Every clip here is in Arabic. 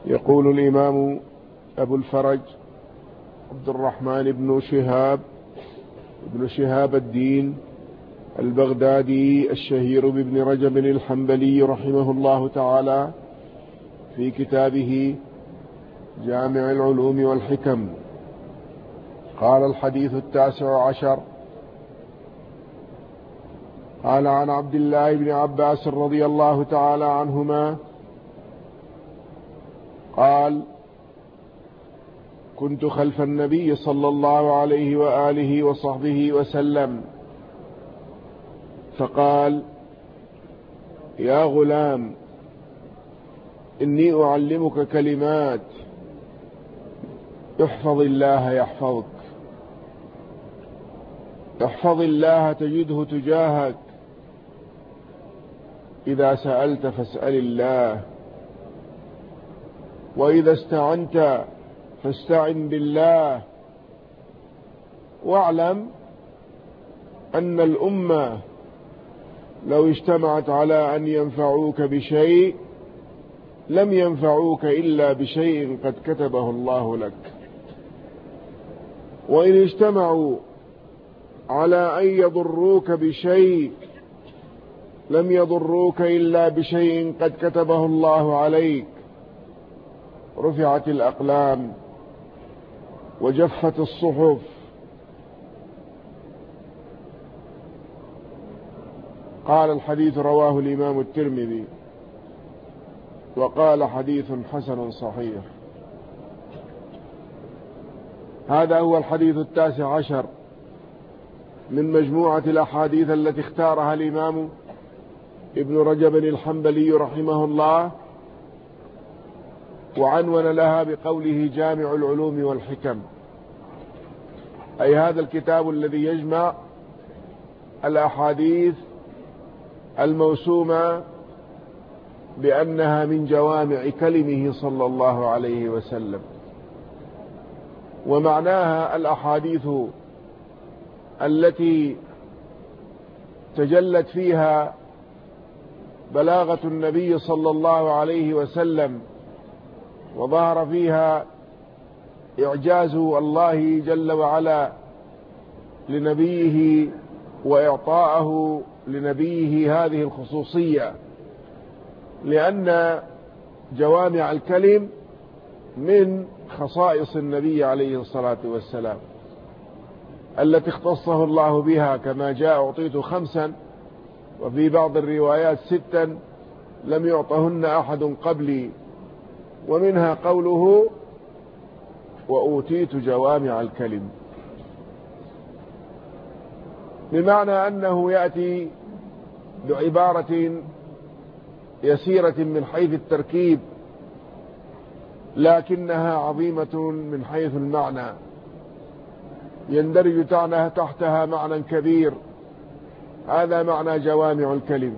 يقول الإمام أبو الفرج عبد الرحمن بن شهاب الدين البغدادي الشهير بابن رجب الحنبلي رحمه الله تعالى في كتابه جامع العلوم والحكم. قال: الحديث 19. قال: عن عبد الله بن عباس رضي الله تعالى عنهما قال: كنت خلف النبي صلى الله عليه وآله وصحبه وسلم، فقال: يا غلام، إني أعلمك كلمات، احفظ الله يحفظك، احفظ الله تجده تجاهك، إذا سألت فاسأل الله، وإذا استعنت فاستعن بالله، واعلم أن الأمة لو اجتمعت على أن ينفعوك بشيء لم ينفعوك إلا بشيء قد كتبه الله لك، وإن اجتمعوا على أن يضروك بشيء لم يضروك إلا بشيء قد كتبه الله عليك. رفعت الأقلام وجفت الصحف. قال: الحديث رواه الإمام الترمذي وقال: حديث حسن صحيح. هذا هو الحديث 19 من مجموعة الأحاديث التي اختارها الإمام ابن رجب الحنبلي رحمه الله، وعنون لها بقوله جامع العلوم والحكم، أي هذا الكتاب الذي يجمع الأحاديث الموسومة بأنها من جوامع كلمه صلى الله عليه وسلم. ومعناها الأحاديث التي تجلت فيها بلاغة النبي صلى الله عليه وسلم، وظهر فيها إعجاز الله جل وعلا لنبيه وإعطاءه لنبيه هذه الخصوصية، لأن جوامع الكلم من خصائص النبي عليه الصلاة والسلام التي اختصه الله بها، كما جاء: أعطيت 5، وفي بعض الروايات 6 لم يعطهن أحد قبلي، ومنها قوله: وأوتيت جوامع الكلم، بمعنى أنه يأتي بعبارة يسيرة من حيث التركيب، لكنها عظيمة من حيث المعنى، يندرج تحتها معنى كبير. هذا معنى جوامع الكلم.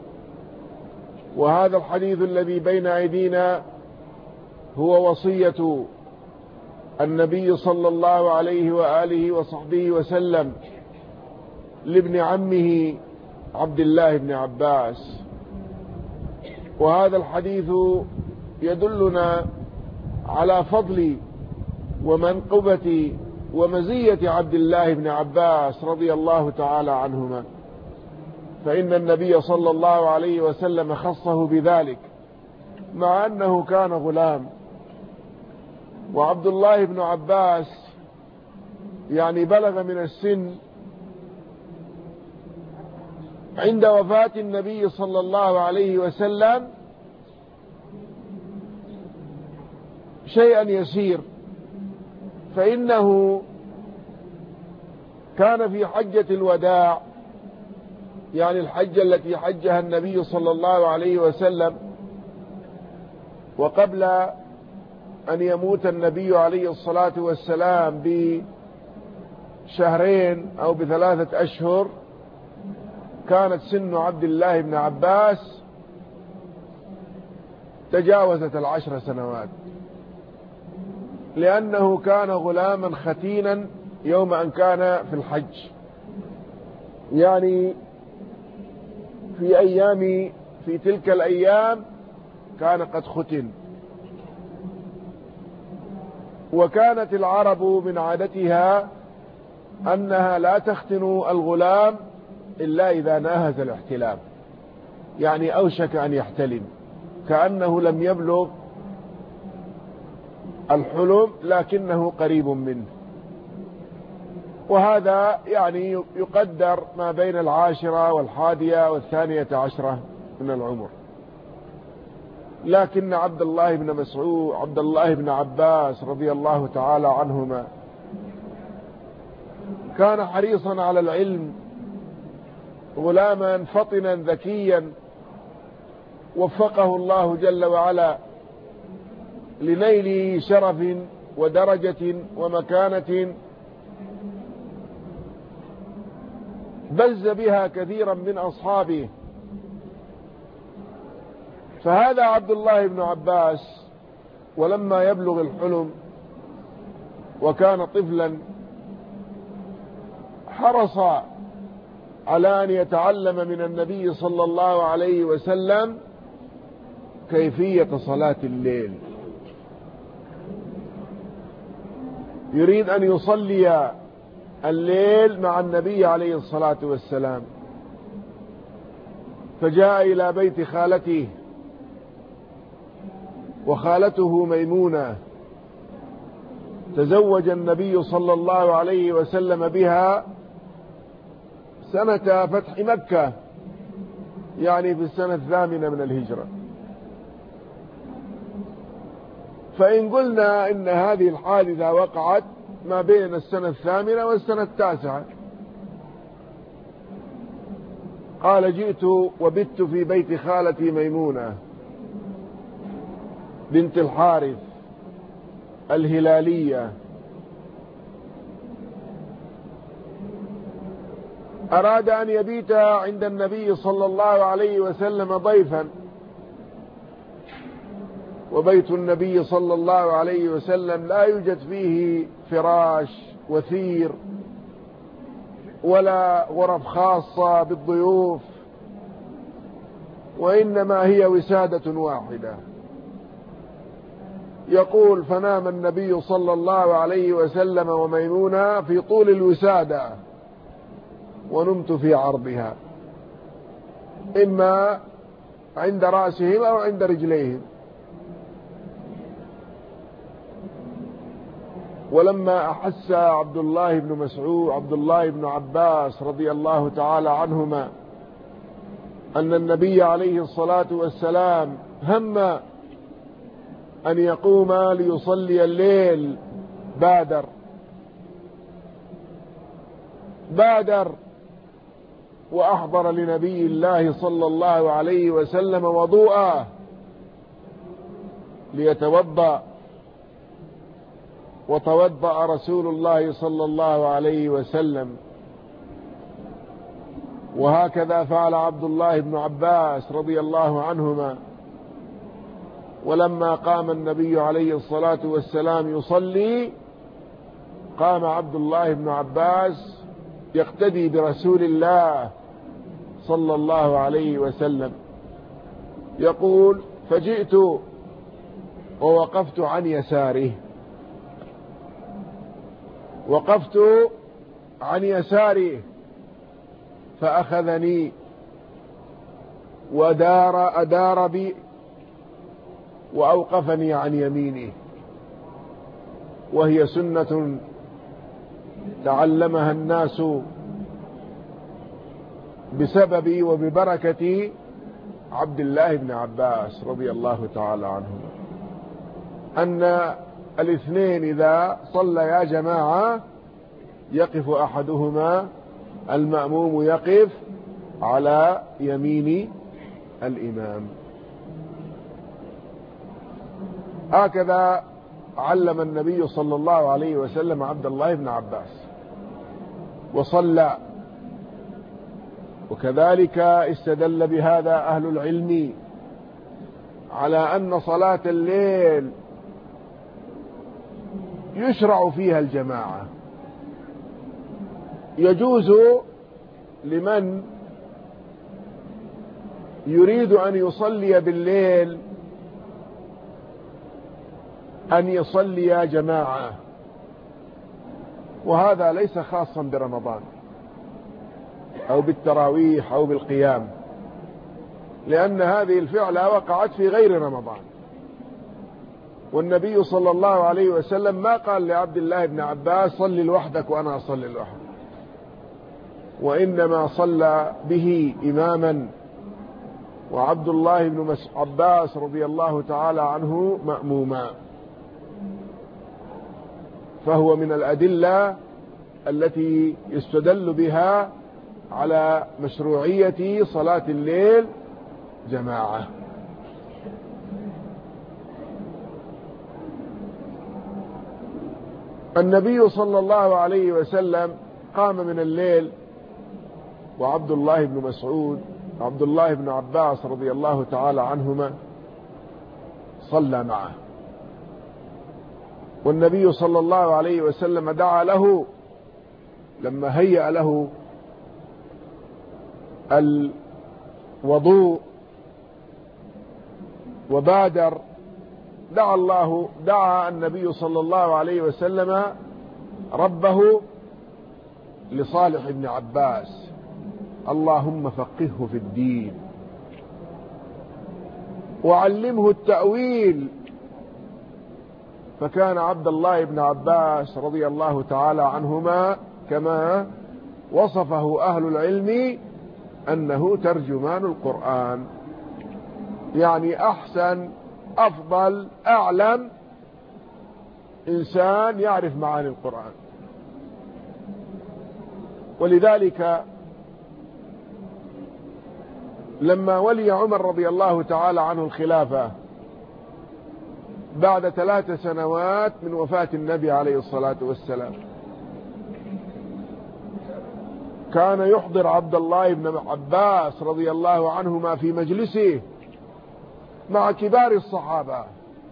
وهذا الحديث الذي بين أيدينا هو وصية النبي صلى الله عليه وآله وصحبه وسلم لابن عمه عبد الله بن عباس. وهذا الحديث يدلنا على فضل ومنقبة ومزية عبد الله بن عباس رضي الله تعالى عنهما، فإن النبي صلى الله عليه وسلم خصه بذلك مع أنه كان غلام. وعبد الله بن عباس يعني بلغ من السن عند وفاة النبي صلى الله عليه وسلم شيئا يسير، فإنه كان في حجة الوداع، يعني الحجة التي حجها النبي صلى الله عليه وسلم، وقبل أن يموت النبي عليه الصلاة والسلام بشهرين أو ب3 أشهر، كانت سن عبد الله بن عباس تجاوزت 10 سنوات، لأنه كان غلاما ختينا يوم أن كان في الحج، يعني في تلك الأيام كان قد ختن، وكانت العرب من عادتها أنها لا تختن الغلام إلا إذا ناهز الاحتلام، يعني أوشك أن يحتلم، كأنه لم يبلغ الحلم لكنه قريب منه. وهذا يعني يقدر ما بين 10 والحادية والثانية عشرة من العمر. لكن عبد الله بن مسعود عبد الله بن عباس رضي الله تعالى عنهما كان حريصا على العلم، غلاما فطنا ذكيا وفقه الله جل وعلا لنيل شرف ودرجة ومكانة بز بها كثيرا من أصحابه. فهذا عبد الله بن عباس ولما يبلغ الحلم وكان طفلا حرص على أن يتعلم من النبي صلى الله عليه وسلم كيفية صلاة الليل، يريد أن يصلي الليل مع النبي عليه الصلاة والسلام. فجاء إلى بيت خالته، وخالته ميمونة تزوج النبي صلى الله عليه وسلم بها سنة فتح مكة، يعني في السنة 8 من الهجرة. فإن قلنا إن هذه الحادثة وقعت ما بين السنة 8 والسنة 9. قال: جئت وبت في بيت خالتي ميمونة بنت الحارث الهلالية، أراد أن يبيت عند النبي صلى الله عليه وسلم ضيفا، وبيت النبي صلى الله عليه وسلم لا يوجد فيه فراش وثير ولا غرف خاصة بالضيوف، وإنما هي وسادة واحدة. يقول: فنام النبي صلى الله عليه وسلم وميمونة في طول الوسادة، ونمت في عرضها، إما عند رأسهم أو عند رجليهم. ولما أحس عبد الله بن عباس رضي الله تعالى عنهما أن النبي عليه الصلاة والسلام هم أن يقوم ليصلي الليل، بادر وأحضر لنبي الله صلى الله عليه وسلم وضوءه ليتوضأ، وتوضأ رسول الله صلى الله عليه وسلم. وهكذا فعل عبد الله بن عباس رضي الله عنهما. ولما قام النبي عليه الصلاة والسلام يصلي، قام عبد الله بن عباس يقتدي برسول الله صلى الله عليه وسلم. يقول: فجئت ووقفت عن يساره، وقفت عن يساره فأخذني وأدار بي وأوقفني عن يمينه، وهي سنة تعلمها الناس بسبب وببركة عبد الله بن عباس رضي الله تعالى عنهما، أن الاثنين إذا صليا جماعة يقف أحدهما، المأموم يقف على يمين الإمام. هكذا علم النبي صلى الله عليه وسلم عبد الله بن عباس وصلى. وكذلك استدل بهذا أهل العلم على أن صلاة الليل يشرع فيها الجماعة، يجوز لمن يريد أن يصلي بالليل أن يصلي جماعة، وهذا ليس خاصا برمضان أو بالتراويح أو بالقيام، لأن هذه الفعلة وقعت في غير رمضان. والنبي صلى الله عليه وسلم ما قال لعبد الله بن عباس صل لوحدك وأنا أصلي لوحدي، وإنما صلى به إماما، وعبد الله بن عباس رضي الله تعالى عنه مأموما. فهو من الأدلة التي يستدل بها على مشروعية صلاة الليل جماعة. النبي صلى الله عليه وسلم قام من الليل، وعبد الله بن مسعود وعبد الله بن عباس رضي الله تعالى عنهما صلى معه، والنبي صلى الله عليه وسلم دعا له لما هيأ له الوضوء وبادر، دعا النبي صلى الله عليه وسلم ربه لصالح بن عباس: اللهم فقهه في الدين وعلمه التأويل. فكان عبد الله بن عباس رضي الله تعالى عنهما كما وصفه أهل العلم أنه ترجمان القرآن، يعني أحسن أفضل أعلم إنسان يعرف معاني القرآن. ولذلك لما ولي عمر رضي الله تعالى عنه الخلافة بعد 3 سنوات من وفاة النبي عليه الصلاة والسلام، كان يحضر عبد الله بن عباس رضي الله عنهما في مجلسه مع كبار الصحابة،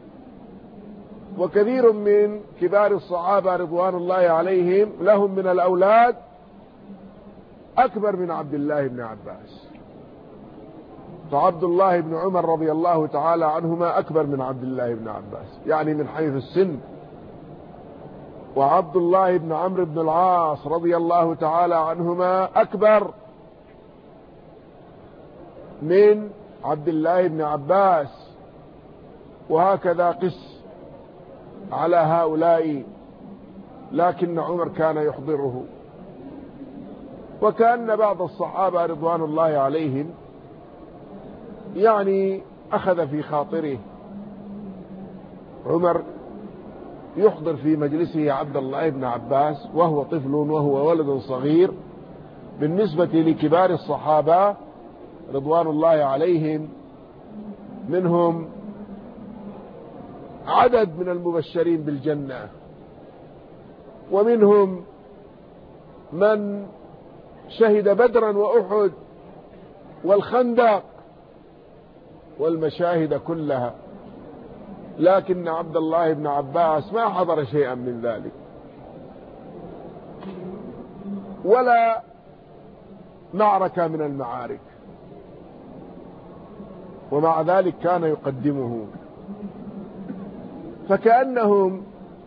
وكثير من كبار الصحابة رضوان الله عليهم لهم من الأولاد أكبر من عبد الله بن عباس، فعبد الله بن عمر رضي الله تعالى عنهما أكبر من عبد الله بن عباس يعني من حيث السن، وعبد الله بن عمرو بن العاص رضي الله تعالى عنهما أكبر من عبد الله بن عباس، وهكذا قس على هؤلاء، لكن عمر كان يحضره. وكأن بعض الصحابة رضوان الله عليهم يعني أخذ في خاطره عمر يحضر في مجلسه عبد الله بن عباس وهو طفل وهو ولد صغير بالنسبة لكبار الصحابة رضوان الله عليهم، منهم عدد من المبشرين بالجنة، ومنهم من شهد بدرا وأحد والخندق والمشاهد كلها، لكن عبد الله بن عباس ما حضر شيئا من ذلك ولا معركة من المعارك، ومع ذلك كان يقدمه. فكأنهم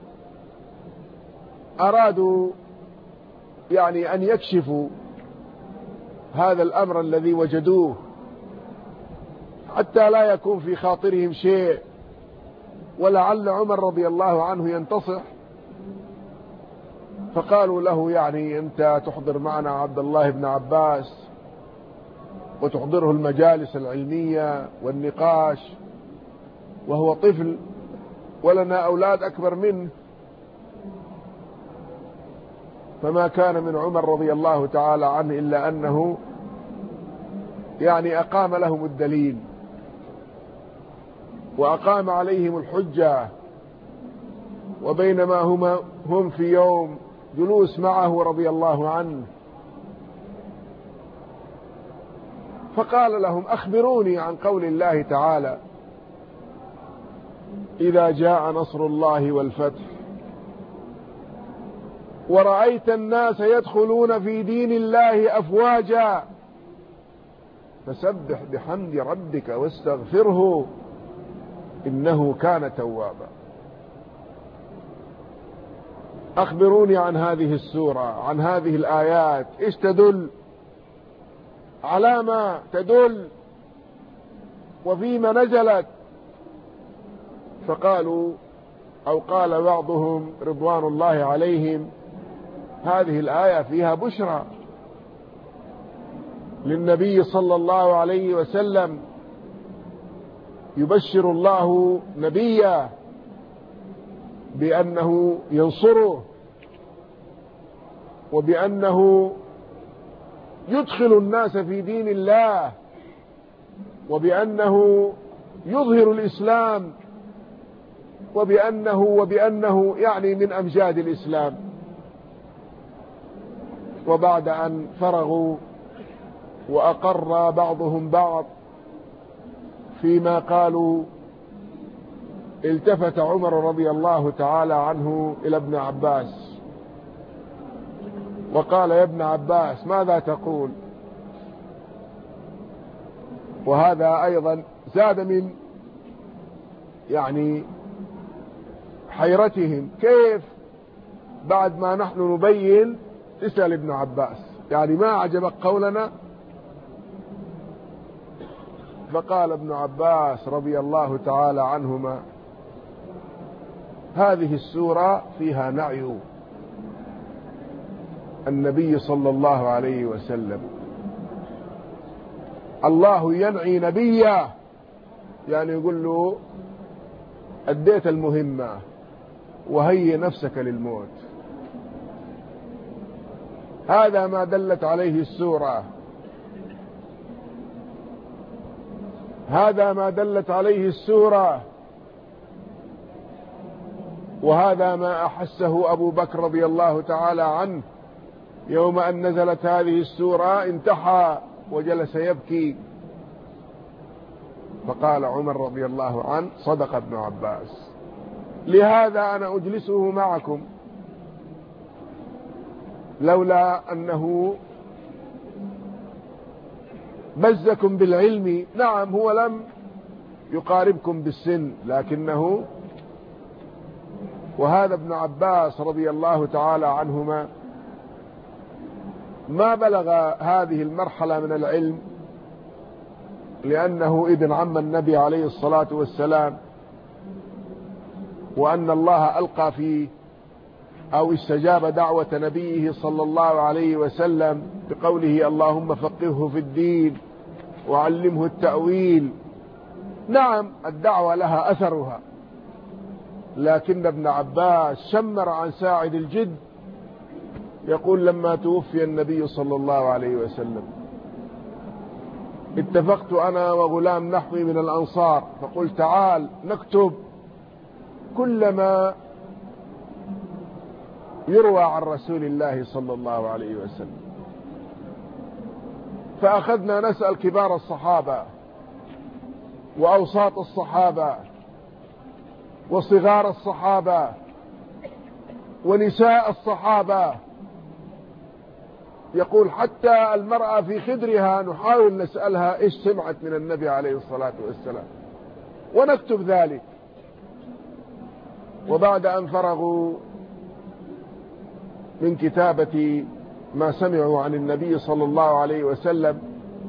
أرادوا يعني أن يكشفوا هذا الأمر الذي وجدوه حتى لا يكون في خاطرهم شيء، ولعل عمر رضي الله عنه ينتصح، فقالوا له يعني أنت تحضر معنا عبد الله بن عباس وتحضره المجالس العلمية والنقاش وهو طفل ولنا أولاد أكبر منه. فما كان من عمر رضي الله تعالى عنه إلا أنه يعني أقام لهم الدليل وأقام عليهم الحجة. وبينما هم في يوم جلوس معه رضي الله عنه فقال لهم: أخبروني عن قول الله تعالى: إذا جاء نصر الله والفتح ورأيت الناس يدخلون في دين الله أفواجا فسبح بحمد ربك واستغفره إنه كان توابا. أخبروني عن هذه السورة، عن هذه الآيات، إيش تدل، على ما تدل، وفيما نزلت. فقالوا أو قال بعضهم رضوان الله عليهم: هذه الآية فيها بشرى للنبي صلى الله عليه وسلم، يبشر الله نبيه بأنه ينصره، وبأنه يدخل الناس في دين الله، وبأنه يظهر الإسلام، وبأنه يعني من أمجاد الإسلام. وبعد أن فرغوا وأقر بعضهم بعض فيما قالوا، التفت عمر رضي الله تعالى عنه إلى ابن عباس وقال: يا ابن عباس، ماذا تقول؟ وهذا أيضا زاد من يعني حيرتهم، كيف بعد ما نحن نبين تسأل ابن عباس؟ يعني ما عجبك قولنا؟ فقال ابن عباس رضي الله تعالى عنهما: هذه السورة فيها نعي النبي صلى الله عليه وسلم. الله ينعي نبيه، يعني يقول له: أديت المهمة وهيئ نفسك للموت. هذا ما دلت عليه السورة، هذا ما دلت عليه السورة، وهذا ما أحسه أبو بكر رضي الله تعالى عنه يوم أن نزلت هذه السورة، انتحى وجلس يبكي. فقال عمر رضي الله عنه: صدق ابن عباس، لهذا أنا أجلسه معكم، لولا أنه بزكم بالعلم. نعم، هو لم يقاربكم بالسن، لكنه، وهذا ابن عباس رضي الله تعالى عنهما ما بلغ هذه المرحلة من العلم، لأنه ابن عم النبي عليه الصلاة والسلام، وأن الله ألقى فيه أو استجاب دعوة نبيه صلى الله عليه وسلم بقوله: اللهم فقهه في الدين وعلمه التأويل. نعم، الدعوة لها أثرها، لكن ابن عباس شمر عن ساعد الجد. يقول: لما توفي النبي صلى الله عليه وسلم اتفقت أنا وغلام نحوي من الأنصار، فقلت: تعال نكتب كل ما يروى عن رسول الله صلى الله عليه وسلم. فأخذنا نسأل كبار الصحابة وأوساط الصحابة وصغار الصحابة ونساء الصحابة. يقول: حتى المرأة في خدرها نحاول نسألها إيش سمعت من النبي عليه الصلاة والسلام، ونكتب ذلك. وبعد أن فرغوا من كتابة ما سمعوا عن النبي صلى الله عليه وسلم،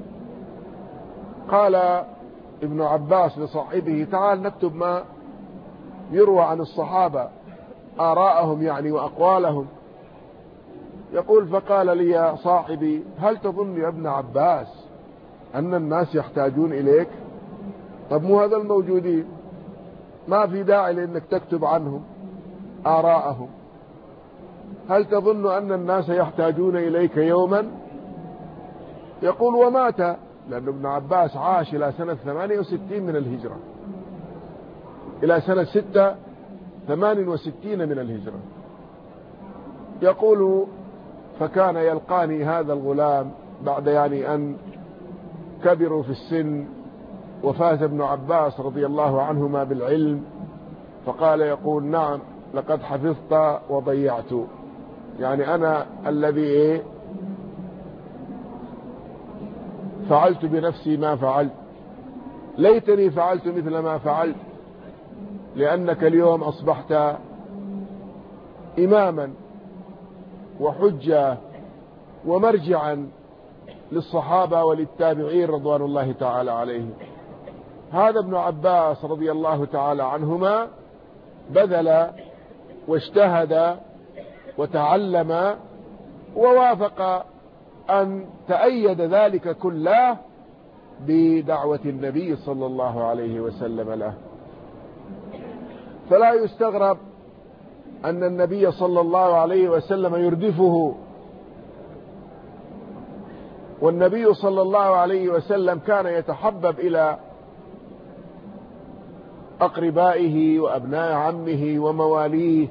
قال ابن عباس لصاحبه: تعال نكتب ما يروى عن الصحابة، آراءهم يعني وأقوالهم. يقول: فقال لي يا صاحبي: هل تظن يا ابن عباس أن الناس يحتاجون إليك؟ طب مو هذا الموجودين، ما في داعي لأنك تكتب عنهم آراءهم. هل تظن أن الناس يحتاجون إليك يوما؟ يقول: ومات، لأن ابن عباس عاش إلى سنة 68 من الهجرة، إلى سنة 68 من الهجرة. يقول: فكان يلقاني هذا الغلام بعد يعني أن كبروا في السن، وفاز ابن عباس رضي الله عنهما بالعلم، فقال يقول: نعم، لقد حفظت وضيعت، يعني أنا الذي فعلت بنفسي ما فعلت، ليتني فعلت مثل ما فعلت، لأنك اليوم أصبحت إماما وحجة ومرجعا للصحابة وللتابعين رضوان الله تعالى عليهم. هذا ابن عباس رضي الله تعالى عنهما بذل واجتهد وتعلم، ووافق أن تأيد ذلك كله بدعوة النبي صلى الله عليه وسلم له. فلا يستغرب أن النبي صلى الله عليه وسلم يردفه، والنبي صلى الله عليه وسلم كان يتحبب إلى أقربائه وأبناء عمه ومواليه،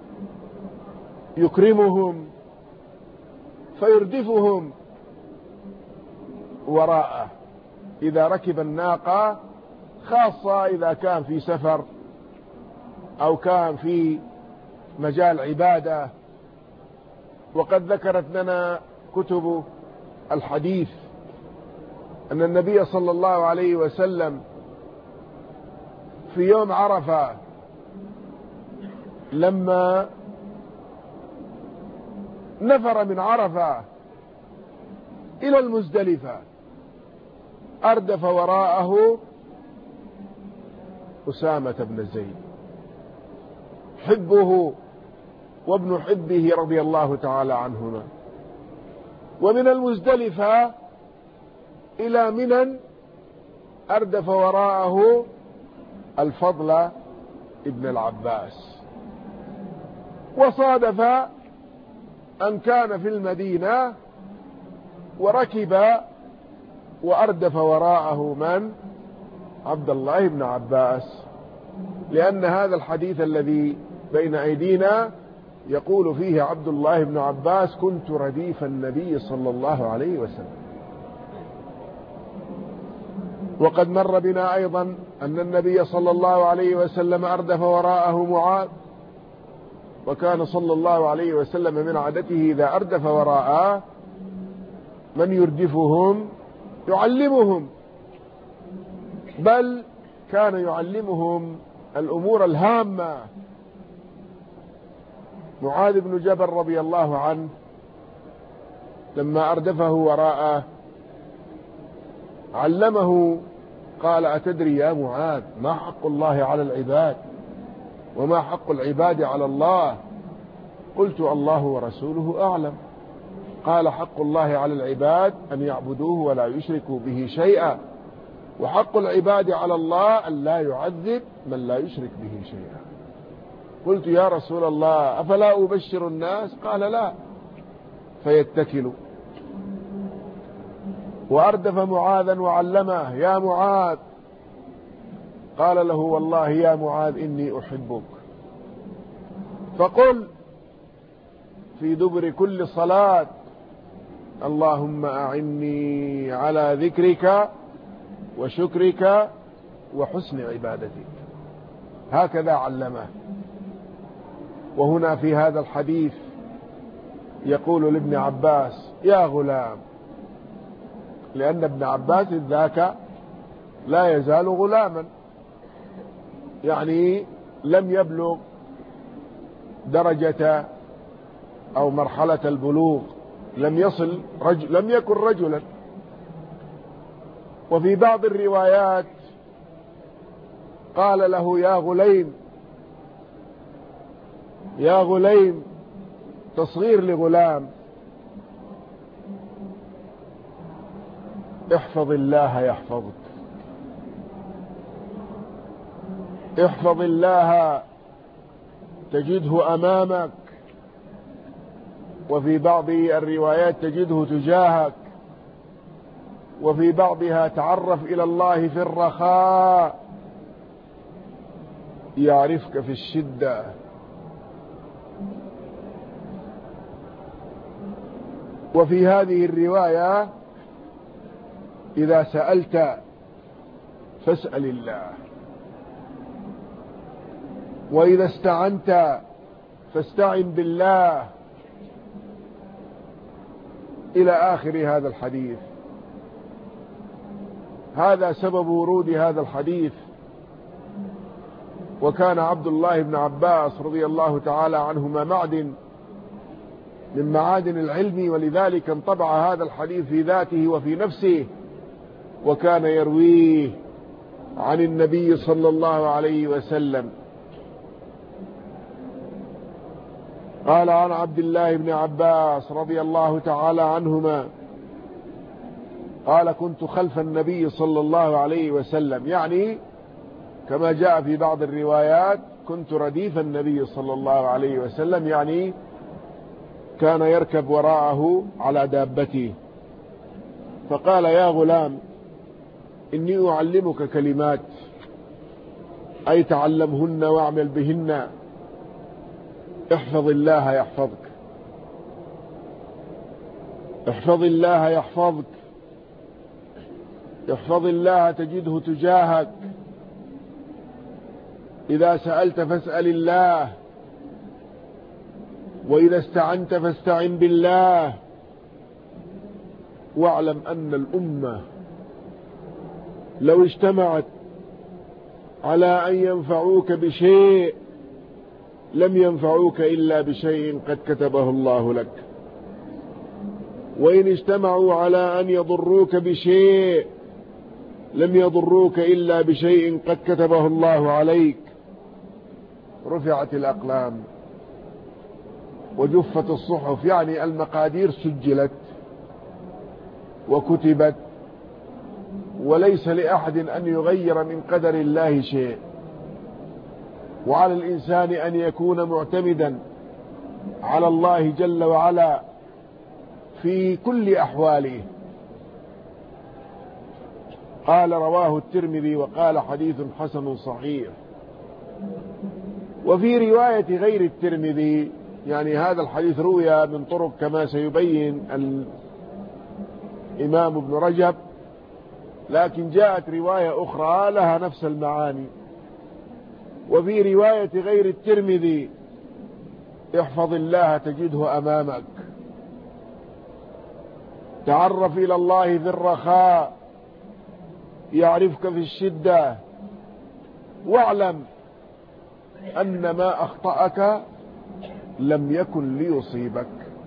يكرمهم فيردفهم وراءه إذا ركب الناقة، خاصة إذا كان في سفر أو كان في مجال عبادة. وقد ذكرت لنا كتب الحديث أن النبي صلى الله عليه وسلم في يوم عرفة لما نفر من عرفة إلى المزدلفة أردف وراءه أسامة بن زيد حبه وابن حبه رضي الله تعالى عنهما. ومن المزدلفة إلى منى أردف وراءه الفضل ابن العباس. وصادف أن كان في المدينة وركب وأردف وراءه من؟ عبد الله بن عباس، لأن هذا الحديث الذي بين أيدينا يقول فيه عبد الله بن عباس: كنت رديف النبي صلى الله عليه وسلم. وقد مر بنا أيضا أن النبي صلى الله عليه وسلم أردف وراءه معاذ، وكان صلى الله عليه وسلم من عادته إذا أردف وراءه من يردفهم يعلمهم، بل كان يعلمهم الأمور الهامة. معاذ بن جبل رضي الله عنه لما أردفه وراءه علمه، قال: أتدري يا معاذ ما حق الله على العباد وما حق العباد على الله؟ قلت: الله ورسوله أعلم. قال: حق الله على العباد أن يعبدوه ولا يشركوا به شيئا، وحق العباد على الله أن لا يعذب من لا يشرك به شيئا. قلت: يا رسول الله أفلا أبشر الناس؟ قال: لا، فيتكلوا. وأردف معاذا وعلمه: يا معاذ، قال له: والله يا معاذ إني أحبك، فقل في دبر كل صلاة: اللهم أعني على ذكرك وشكرك وحسن عبادتك. هكذا علمه. وهنا في هذا الحديث يقول لابن عباس: يا غلام، لأن ابن عباس ذاك لا يزال غلاما، يعني لم يبلغ درجة أو مرحلة البلوغ، لم يكن رجلا. وفي بعض الروايات قال له: يا غليم، يا غليم، تصغير لغلام. احفظ الله يحفظك، احفظ الله تجده أمامك، وفي بعض الروايات تجده تجاهك، وفي بعضها تعرف إلى الله في الرخاء يعرفك في الشدة. وفي هذه الرواية: إذا سألت فاسأل الله، وإذا استعنت فاستعن بالله، إلى آخر هذا الحديث. هذا سبب ورود هذا الحديث وكان عبد الله بن عباس رضي الله تعالى عنهما معدن من معادن العلم، ولذلك انطبع هذا الحديث في ذاته وفي نفسه، وكان يرويه عن النبي صلى الله عليه وسلم. قال عن عبد الله بن عباس رضي الله تعالى عنهما قال: كنت خلف النبي صلى الله عليه وسلم، يعني كما جاء في بعض الروايات كنت رديف النبي صلى الله عليه وسلم، يعني كان يركب وراءه على دابته. فقال: يا غلام، إني أعلمك كلمات، أي تعلمهن واعمل بهن، احفظ الله يحفظك، احفظ الله يحفظك، احفظ الله تجده تجاهك، إذا سألت فاسأل الله، وإذا استعنت فاستعن بالله، واعلم أن الأمة لو اجتمعت على أن ينفعوك بشيء لم ينفعوك إلا بشيء قد كتبه الله لك، وإن اجتمعوا على أن يضروك بشيء لم يضروك إلا بشيء قد كتبه الله عليك. رفعت الأقلام وجفت الصحف، يعني المقادير سجلت وكتبت، وليس لأحد أن يغير من قدر الله شيء، وعلى الإنسان أن يكون معتمدا على الله جل وعلا في كل أحواله. قال: رواه الترمذي وقال: حديث حسن صحيح. وفي رواية غير الترمذي، يعني هذا الحديث روي من طرق كما سيبين الإمام ابن رجب، لكن جاءت رواية أخرى لها نفس المعاني. وفي رواية غير الترمذي: احفظ الله تجده أمامك، تعرف إلى الله في الرخاء يعرفك في الشدة، واعلم أن ما أخطأك لم يكن ليصيبك.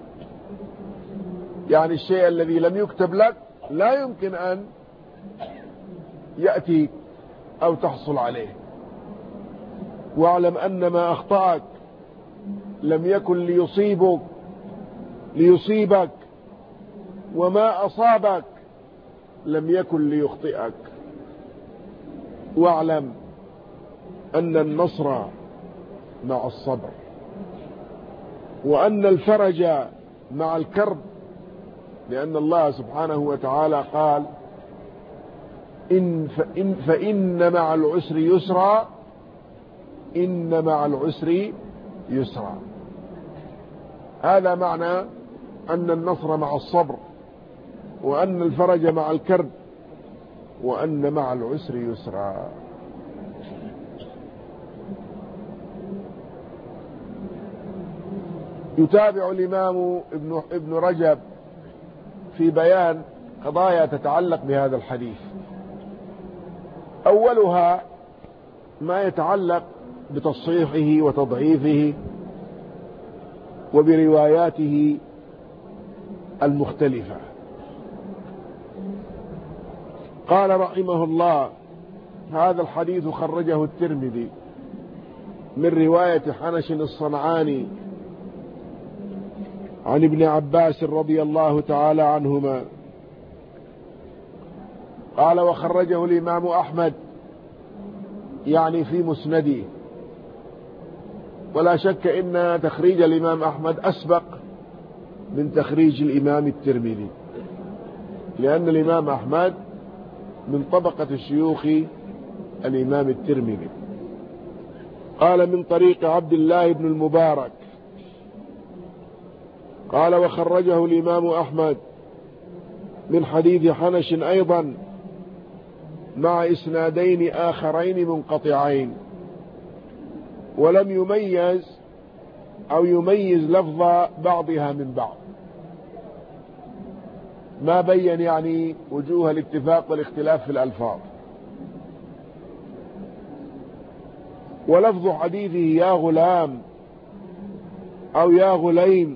يعني الشيء الذي لم يكتب لك لا يمكن أن يأتي أو تحصل عليه. واعلم أن ما أخطأك لم يكن ليصيبك، وما أصابك لم يكن ليخطئك. واعلم أن النصر مع الصبر، وأن الفرج مع الكرب، لأن الله سبحانه وتعالى قال: فإن مع العسر يسرا، إن مع العسر يسرا. هذا معنى أن النصر مع الصبر، وأن الفرج مع الكرب، وأن مع العسر يسرا. يتابع الإمام ابن رجب في بيان قضايا تتعلق بهذا الحديث. أولها ما يتعلق بتصحيحه وتضعيفه وبرواياته المختلفة. قال رحمه الله: هذا الحديث خرجه الترمذي من رواية حنش الصنعاني عن ابن عباس رضي الله تعالى عنهما. قال: وخرجه الإمام أحمد، يعني في مسنده. ولا شك إن تخريج الإمام أحمد أسبق من تخريج الإمام الترمذي، لأن الإمام أحمد من طبقة الشيوخ الإمام الترمذي. قال: من طريق عبد الله بن المبارك. قال: وخرجه الإمام أحمد من حديث حنش أيضا مع إسنادين آخرين منقطعين، ولم يميز أو يميز لفظ بعضها من بعض، ما بين يعني وجوه الاتفاق والاختلاف في الألفاظ. ولفظ حديثه يا غلام أو يا غليم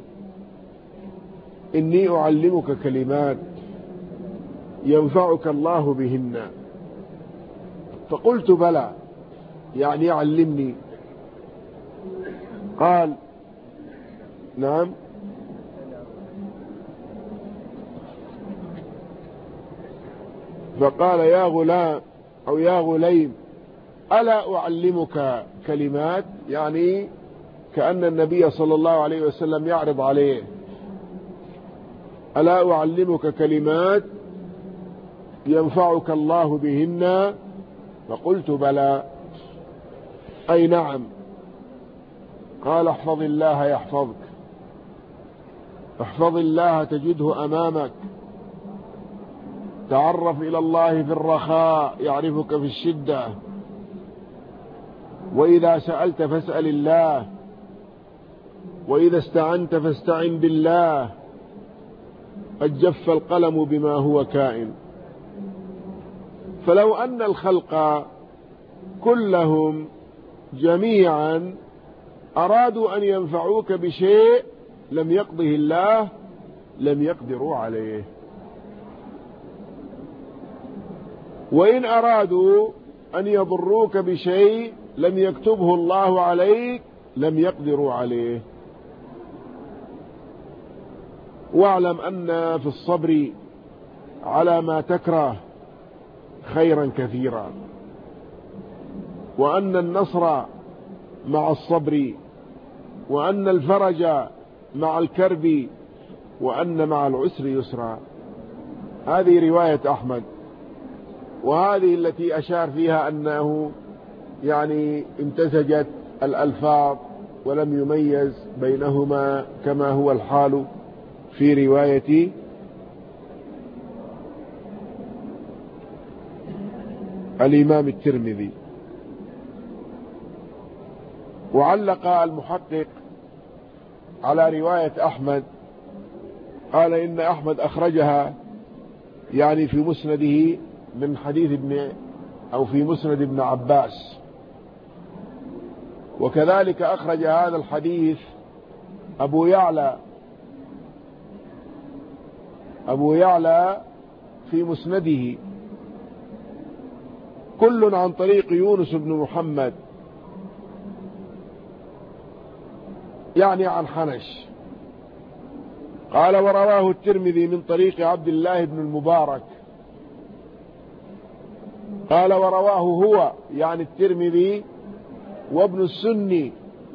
إني أعلمك كلمات ينفعك الله بهن. فقلت بلى، يعني علمني. قال نعم. فقال يا غلام أو يا غليم ألا أعلمك كلمات، يعني كأن النبي صلى الله عليه وسلم يعرض عليه: ألا أعلمك كلمات ينفعك الله بهن؟ فقلت بلى، أي نعم. قال احفظ الله يحفظك، احفظ الله تجده أمامك، تعرف إلى الله في الرخاء يعرفك في الشدة، وإذا سألت فاسأل الله، وإذا استعنت فاستعن بالله، قد جف القلم بما هو كائن. فلو أن الخلق كلهم جميعا أرادوا أن ينفعوك بشيء لم يقضه الله لم يقدروا عليه، وإن أرادوا أن يضروك بشيء لم يكتبه الله عليك لم يقدروا عليه. واعلم أن في الصبر على ما تكره خيرا كثيرا، وأن النصر مع الصبر، وأن الفرج مع الكرب، وأن مع العسر يسرا. هذه رواية أحمد، وهذه التي أشار فيها أنه يعني امتزجت الألفاظ ولم يميز بينهما كما هو الحال في رواية الإمام الترمذي. وعلق المحقق على رواية أحمد، قال إن أحمد أخرجها يعني في مسنده من حديث في مسند ابن عباس، وكذلك أخرج هذا الحديث أبو يعلى في مسنده، كل عن طريق يونس بن محمد يعني عن حنش. قال ورواه الترمذي من طريق عبد الله بن المبارك. قال ورواه هو يعني الترمذي وابن السني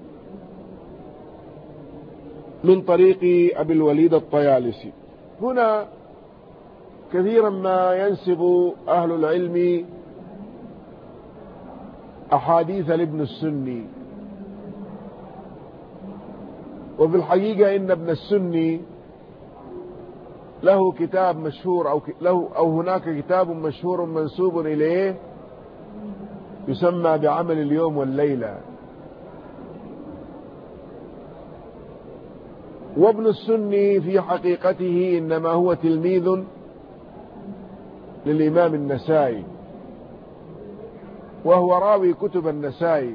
من طريق أبي الوليد الطيالسي. هنا كثيرا ما ينسب أهل العلم أحاديث لابن السني، وفي الحقيقة إن ابن السني له كتاب مشهور أو هناك كتاب مشهور منسوب إليه يسمى بعمل اليوم والليلة. وابن السني في حقيقته إنما هو تلميذ للإمام النسائي، وهو راوي كتب النسائي،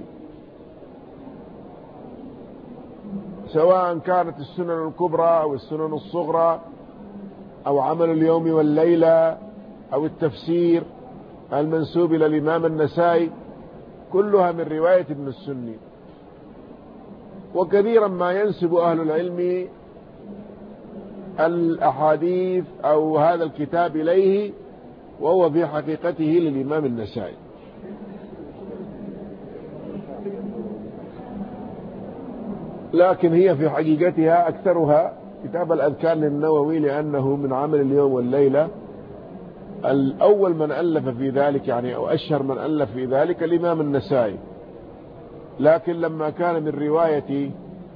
سواء كانت السنن الكبرى أو السنن الصغرى أو عمل اليوم والليلة أو التفسير المنسوب إلى الإمام النسائي، كلها من رواية ابن السني. وكثيرا ما ينسب أهل العلم الأحاديث أو هذا الكتاب إليه، وهو في حقيقته للإمام النسائي. لكن هي في حقيقتها أكثرها كتاب الأذكار للنووي، لأنه من عمل اليوم والليلة. الأول من ألف في ذلك يعني أو أشهر من ألف في ذلك الإمام النسائي، لكن لما كان من رواية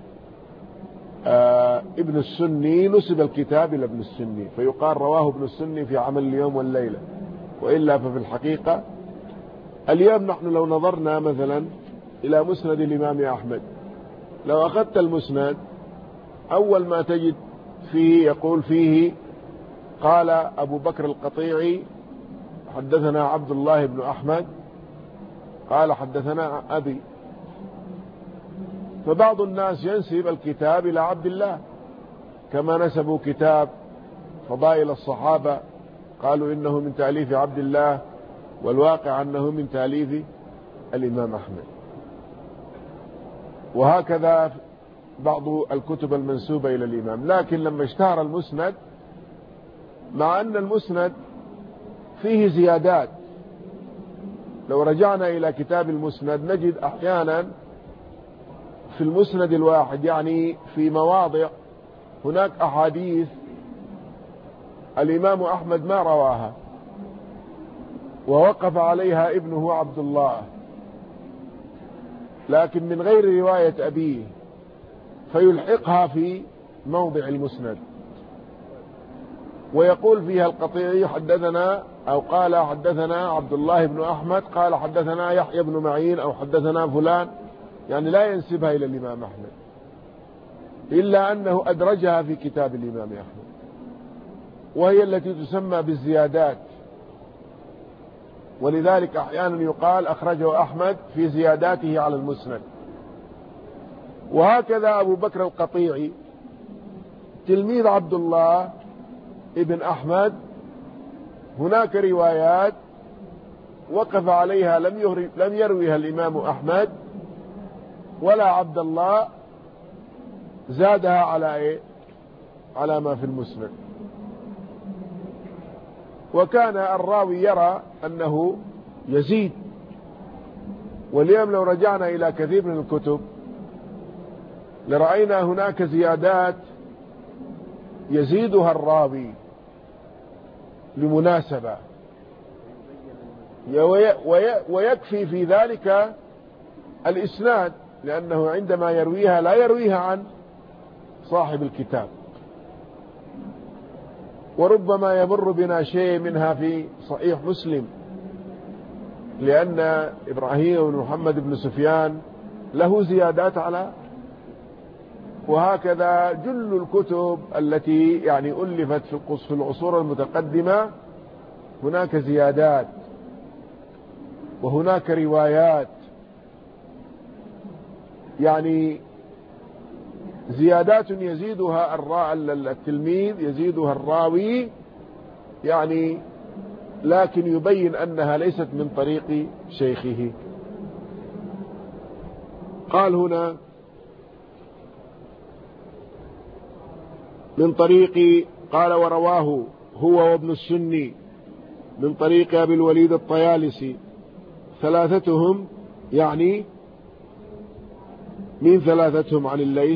ابن السني نسب الكتاب إلى ابن السني، فيقال رواه ابن السني في عمل اليوم والليلة. وإلا ففي الحقيقة اليوم نحن لو نظرنا مثلا إلى مسند الإمام أحمد، لو أخذت المسند أول ما تجد فيه يقول فيه قال أبو بكر القطيعي حدثنا عبد الله بن أحمد قال حدثنا أبي، فبعض الناس ينسب الكتاب إلى عبد الله، كما نسبوا كتاب فضائل الصحابة قالوا إنه من تأليف عبد الله، والواقع أنه من تأليف الإمام أحمد. وهكذا بعض الكتب المنسوبة إلى الإمام. لكن لما اشتهر المسند، مع أن المسند فيه زيادات، لو رجعنا إلى كتاب المسند نجد أحيانا في المسند الواحد يعني في مواضع هناك أحاديث الإمام أحمد ما رواها ووقف عليها ابنه عبد الله، لكن من غير رواية أبيه، فيلحقها في موضع المسند، ويقول فيها القطيعي حدثنا أو قال حدثنا عبد الله بن أحمد قال حدثنا يحيى بن معين أو حدثنا فلان، يعني لا ينسبها إلى الإمام أحمد، إلا أنه أدرجها في كتاب الإمام أحمد، وهي التي تسمى بالزيادات. ولذلك أحيانا يقال أخرجه أحمد في زياداته على المسند. وهكذا أبو بكر القطيعي تلميذ عبد الله ابن أحمد، هناك روايات وقف عليها لم يرويها الإمام أحمد ولا عبد الله، زادها على ما في المسند. وكان الراوي يرى أنه يزيد. واليوم لو رجعنا إلى كثير من الكتب لرأينا هناك زيادات يزيدها الراوي لمناسبة، ويكفي في ذلك الإسناد، لأنه عندما يرويها لا يرويها عن صاحب الكتاب. وربما يمر بنا شيء منها في صحيح مسلم، لأن إبراهيم بن محمد بن سفيان له زيادات على. وهكذا جل الكتب التي يعني ألفت في العصور المتقدمة هناك زيادات وهناك روايات، يعني زيادات يزيدها التلميذ يزيدها الراوي، يعني لكن يبين أنها ليست من طريق شيخه. قال هنا من طريق، قال ورواه هو وابن السني من طريق أبي الوليد الطيالسي، ثلاثتهم يعني من ثلاثتهم عن الليث؟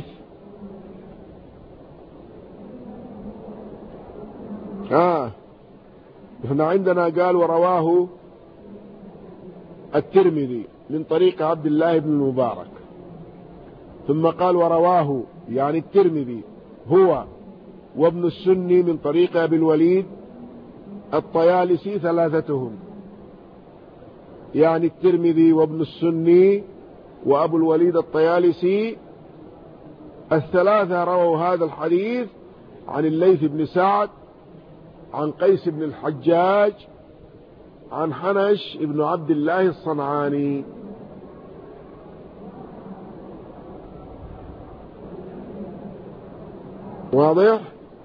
هنا عندنا قال ورواه الترمذي من طريق عبد الله بن المبارك، ثم قال ورواه يعني الترمذي هو وابن السني من طريق أبي الوليد الطيالسي، ثلاثتهم يعني الترمذي وابن السني وأبو الوليد الطيالسي، الثلاثة رووا هذا الحديث عن الليث بن سعد عن قيس بن الحجاج عن حنش بن عبد الله الصنعاني. واضح؟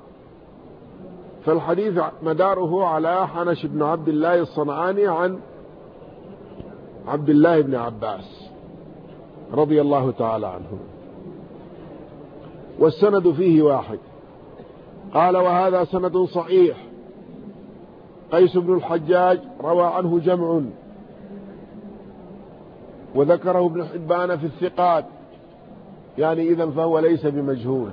فالحديث مداره على حنش بن عبد الله الصنعاني عن عبد الله بن عباس رضي الله تعالى عنه، والسند فيه واحد. قال وهذا سند صحيح. قيس بن الحجاج روى عنه جمع، وذكره ابن حبان في الثقات، يعني إذن فهو ليس بمجهول،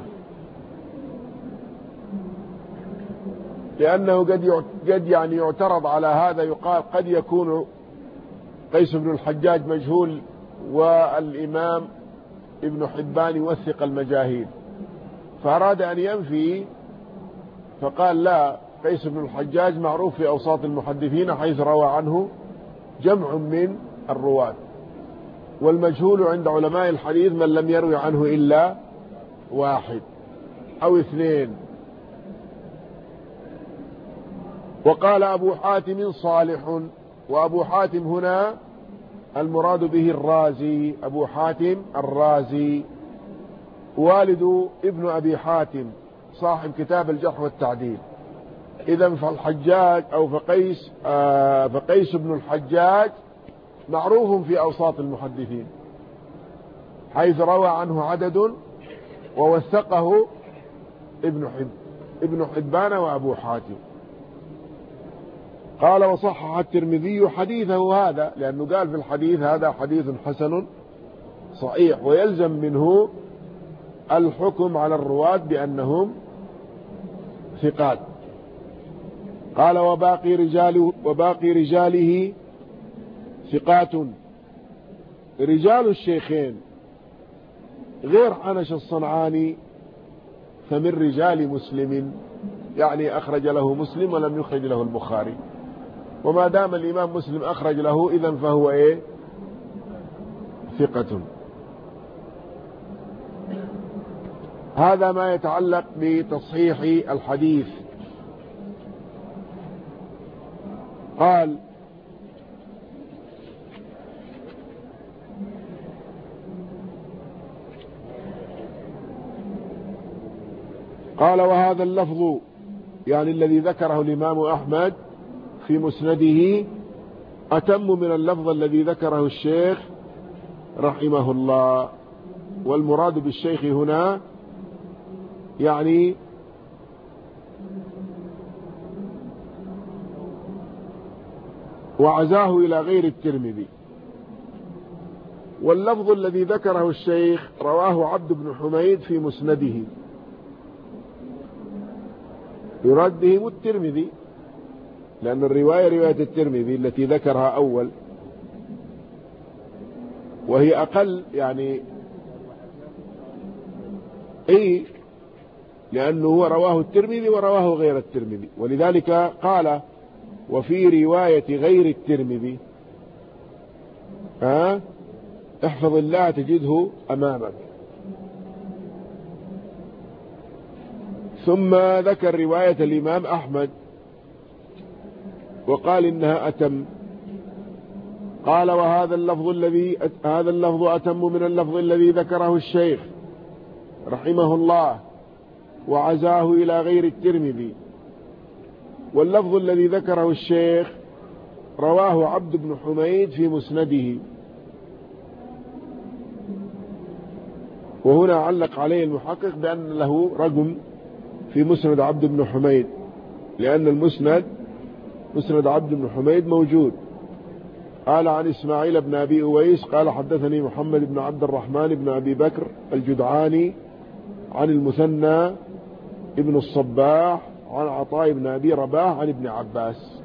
لأنه قد يعني يعترض على هذا، يقال قد يكون قيس بن الحجاج مجهول والإمام ابن حبان يوثق المجاهيل، فأراد أن ينفي فقال لا، قيس بن الحجاج معروف في أوساط المحدثين حيث روى عنه جمع من الرواة، والمجهول عند علماء الحديث من لم يروي عنه إلا واحد أو اثنين. وقال أبو حاتم صالح، وأبو حاتم هنا المراد به الرازي، أبو حاتم الرازي والد ابن أبي حاتم صاحب كتاب الجرح والتعديل. إذن فالحجاج أو فقيس بن الحجاج معروف في أوساط المحدثين، حيث روى عنه عدد ووثقه ابن حبان وأبو حاتم. قال وصحح الترمذي حديثه هذا، لأنه قال في الحديث هذا حديث حسن صحيح، ويلزم منه الحكم على الرواة بأنهم ثقات. قال وباقي رجاله ثقات. رجال الشيخين غير عنش الصنعاني فمن رجال مسلم، يعني أخرج له مسلم ولم يخرج له البخاري، وما دام الإمام مسلم أخرج له إذن فهو ثقة. هذا ما يتعلق بتصحيح الحديث. قال وهذا اللفظ يعني الذي ذكره الإمام أحمد في مسنده أتم من اللفظ الذي ذكره الشيخ رحمه الله. والمراد بالشيخ هنا يعني وعزاه إلى غير الترمذي. واللفظ الذي ذكره الشيخ رواه عبد بن حميد في مسنده، يراد بهم الترمذي، لأن الرواية رواية الترمذي التي ذكرها أول، وهي أقل يعني لأنه هو رواه الترمذي ورواه غير الترمذي، ولذلك قال وفي رواية غير الترمذي احفظ الله تجده أمامك. ثم ذكر رواية الإمام أحمد وقال إنها أتم. قال وهذا اللفظ أتم من اللفظ الذي ذكره الشيخ رحمه الله وعزاه إلى غير الترمذي. واللفظ الذي ذكره الشيخ رواه عبد بن حميد في مسنده. وهنا علق عليه المحقق بأن له رقم في مسند عبد بن حميد، لأن مسند عبد بن حميد موجود. قال عن إسماعيل بن أبي أويس قال حدثني محمد بن عبد الرحمن بن أبي بكر الجدعاني عن المثنى ابن الصباح عن عطاء بن أبي رباح عن ابن عباس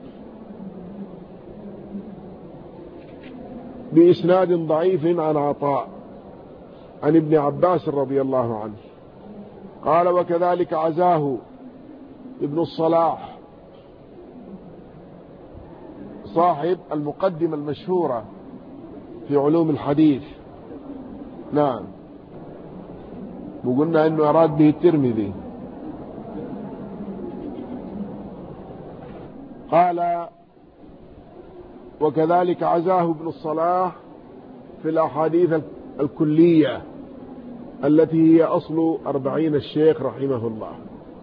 بإسناد ضعيف عن عطاء عن ابن عباس رضي الله عنه. قال وكذلك عزاه ابن الصلاح صاحب المقدمة المشهورة في علوم الحديث. نعم، وقلنا انه اراد به الترمذي. قال وكذلك عزاه ابن الصلاح في الأحاديث الكلية التي هي أصل 40 الشيخ رحمه الله.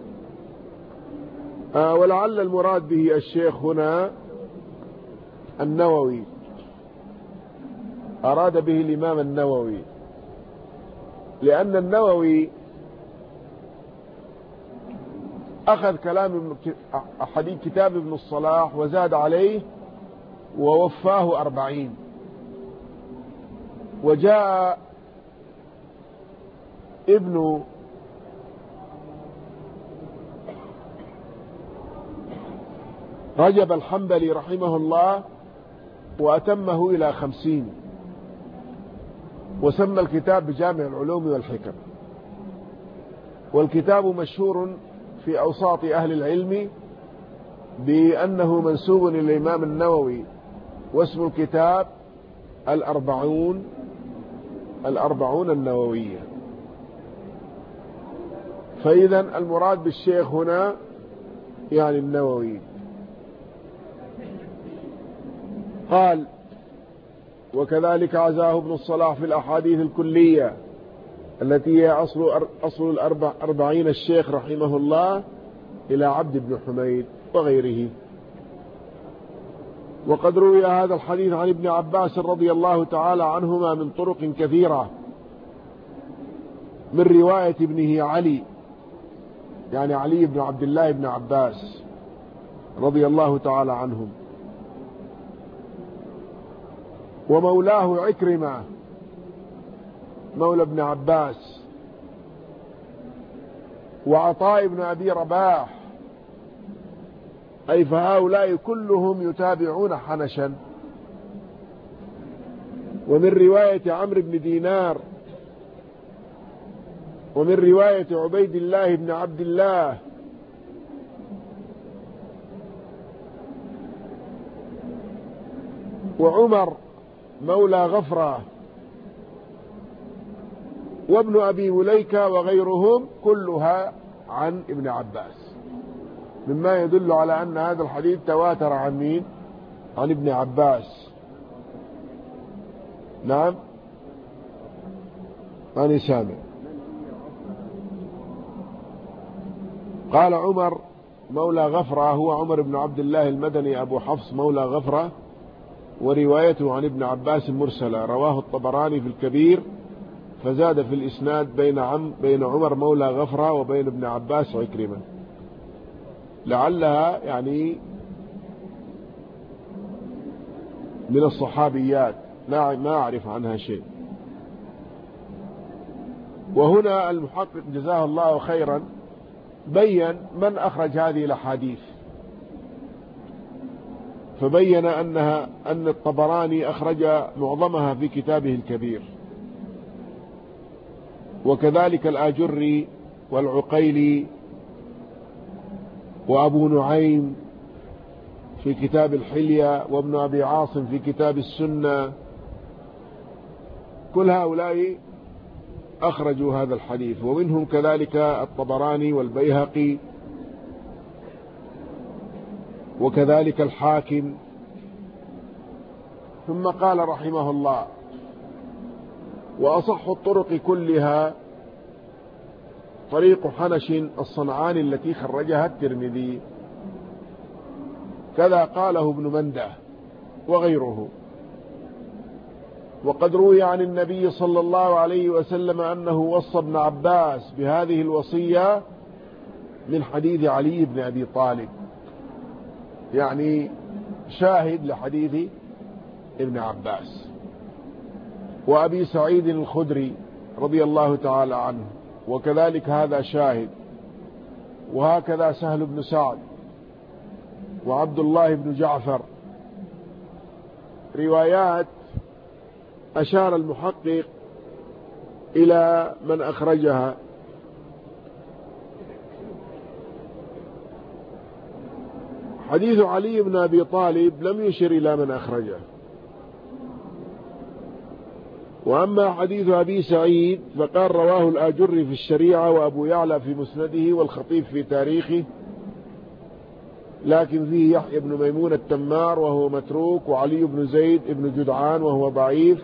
ولعل المراد به الشيخ هنا النووي، أراد به الإمام النووي، لأن النووي أخذ كلام حديث كتاب ابن الصلاح وزاد عليه ووفاه 40. وجاء ابن رجب الحنبلي رحمه الله وأتمه إلى 50، وسمى الكتاب بجامع العلوم والحكم. والكتاب مشهور في أوساط أهل العلم بأنه منسوب إلى الإمام النووي، واسم الكتاب الأربعون النووية. فإذا المراد بالشيخ هنا يعني النووي. قال وكذلك عزاه ابن الصلاح في الأحاديث الكلية التي هي أصل الأربعين الشيخ رحمه الله إلى عبد بن حميد وغيره. وقد روي هذا الحديث عن ابن عباس رضي الله تعالى عنهما من طرق كثيرة من رواية ابنه علي، يعني علي بن عبد الله بن عباس رضي الله تعالى عنهم، ومولاه عكرمة مولى ابن عباس، وعطاء بن أبي رباح، أي فهؤلاء كلهم يتابعون حنشا. ومن رواية عمرو بن دينار، ومن رواية عبيد الله بن عبد الله، وعمر مولى غفرة، وابن أبي مليكة وغيرهم، كلها عن ابن عباس، مما يدل على أن هذا الحديث تواتر عن مين؟ عن ابن عباس. نعم، أنا سامع. قال عمر مولى غفرة هو عمر بن عبد الله المدني أبو حفص مولى غفرة، وروايته عن ابن عباس مرسلة، رواه الطبراني في الكبير، فزاد في الإسناد بين عمر مولى غفرة وبين ابن عباس عكرمة، لعلها يعني من الصحابيات، ما أعرف عنها شيء. وهنا المحقق جزاه الله خيرا بين من أخرج هذه الأحاديث، فبين أن الطبراني أخرج معظمها في كتابه الكبير، وكذلك الآجري والعقيلي وأبو نعيم في كتاب الحلية، وابن أبي عاصم في كتاب السنة، كل هؤلاء أخرجوا هذا الحديث، ومنهم كذلك الطبراني والبيهقي وكذلك الحاكم. ثم قال رحمه الله: وأصح الطرق كلها طريق حنش الصنعاني التي خرجها الترمذي، كذا قاله ابن منده وغيره. وقد روي عن النبي صلى الله عليه وسلم أنه وصى ابن عباس بهذه الوصية من حديث علي بن أبي طالب، يعني شاهد لحديث ابن عباس. وأبي سعيد الخدري رضي الله تعالى عنه، وكذلك هذا شاهد، وهكذا سهل بن سعد وعبد الله بن جعفر، روايات أشار المحقق إلى من أخرجها. حديث علي بن أبي طالب لم يشر إلى من أخرجه. وأما حديث أبي سعيد فقال رواه الآجري في الشريعة، وأبو يعلى في مسنده، والخطيب في تاريخه، لكن فيه يحيى بن ميمون التمار وهو متروك، وعلي بن زيد بن جدعان وهو ضعيف.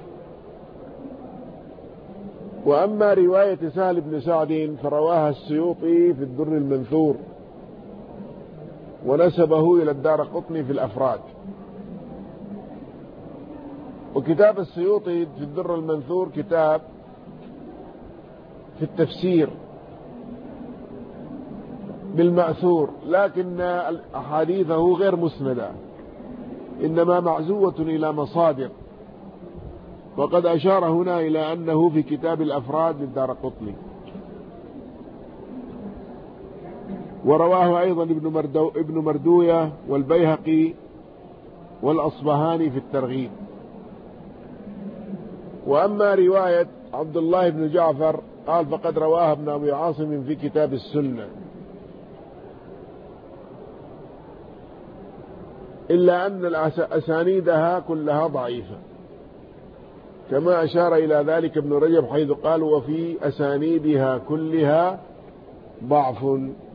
وأما رواية سهل بن سعد فرواها السيوطي في الدر المنثور، ونسبه إلى الدارقطني في الأفراد. وكتاب السيوطي في الدر المنثور كتاب في التفسير بالمأثور، لكن أحاديثه غير مسندة، إنما معزوة إلى مصادر، وقد أشار هنا إلى أنه في كتاب الأفراد للدارقطني. ورواه أيضا ابن مردوية والبيهقي والأصبهاني في الترغيب. وأما رواية عبد الله بن جعفر قال فقد رواها ابن أبي عاصم في كتاب السنة، إلا أن أسانيدها كلها ضعيفة، كما أشار إلى ذلك ابن رجب حيث قال: وفي أسانيدها كلها ضعف.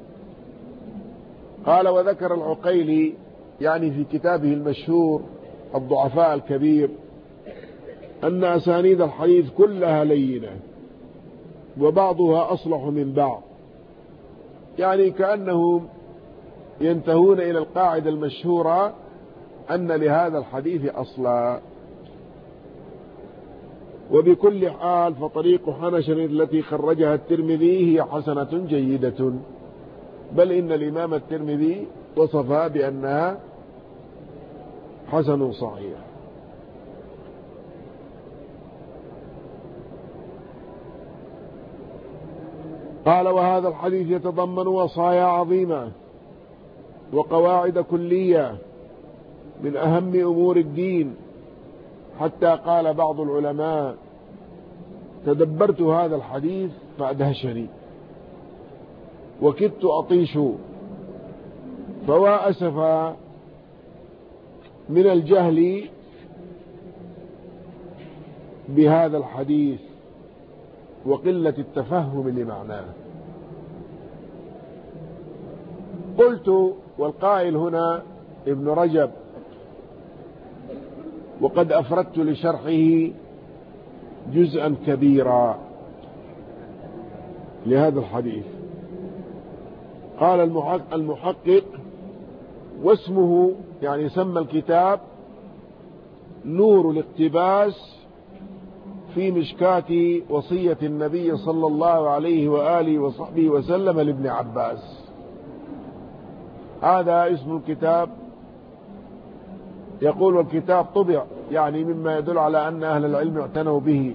قال: وذكر العقيلي يعني في كتابه المشهور الضعفاء الكبير أن أسانيد الحديث كلها لينة، وبعضها أصلح من بعض، يعني كأنهم ينتهون إلى القاعدة المشهورة أن لهذا الحديث أصلا. وبكل حال فطريق حنشر التي خرجها الترمذي هي حسنة جيدة، بل إن الإمام الترمذي وصفها بأنها حسن صحيح. قال: وهذا الحديث يتضمن وصايا عظيمة وقواعد كلية من أهم أمور الدين، حتى قال بعض العلماء: تدبرت هذا الحديث فأدهشني وكدت أطيش، فوا أسفا من الجهل بهذا الحديث وقلة التفهم لمعناه. قلت، والقائل هنا ابن رجب، وقد أفردت لشرحه جزءا كبيرا لهذا الحديث. قال المحقق: واسمه، يعني سمى الكتاب، نور الاقتباس في مشكاة وصية النبي صلى الله عليه وآله وصحبه وسلم لابن عباس. هذا اسم الكتاب. يقول: والكتاب طبع، يعني مما يدل على أن أهل العلم اعتنوا به.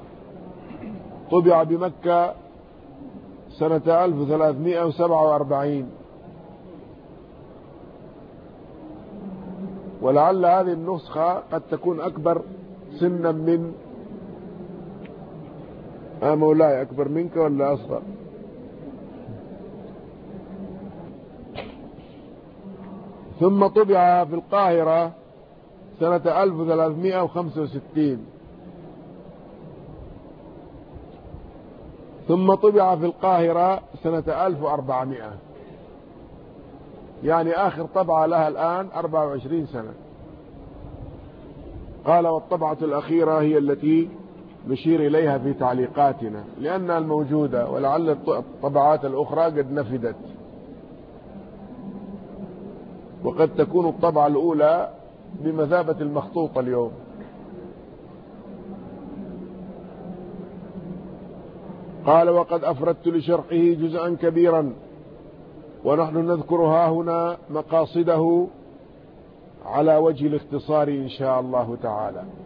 طبع بمكة سنة 1347، ولعل هذه النسخة قد تكون أكبر سنا من مولاي، أكبر منك ولا أصغر؟ ثم طبع في القاهرة سنة 1365، ثم طبع في القاهرة سنة 1400، يعني آخر طبعة لها الآن 24 سنة. قال: والطبعة الأخيرة هي التي نشير إليها في تعليقاتنا لأنها الموجودة، ولعل الطبعات الأخرى قد نفدت، وقد تكون الطبعة الأولى بمثابة المخطوطة اليوم. قال: وقد أفردت لشرحه جزءا كبيرا، ونحن نذكرها هنا مقاصده على وجه الاختصار إن شاء الله تعالى.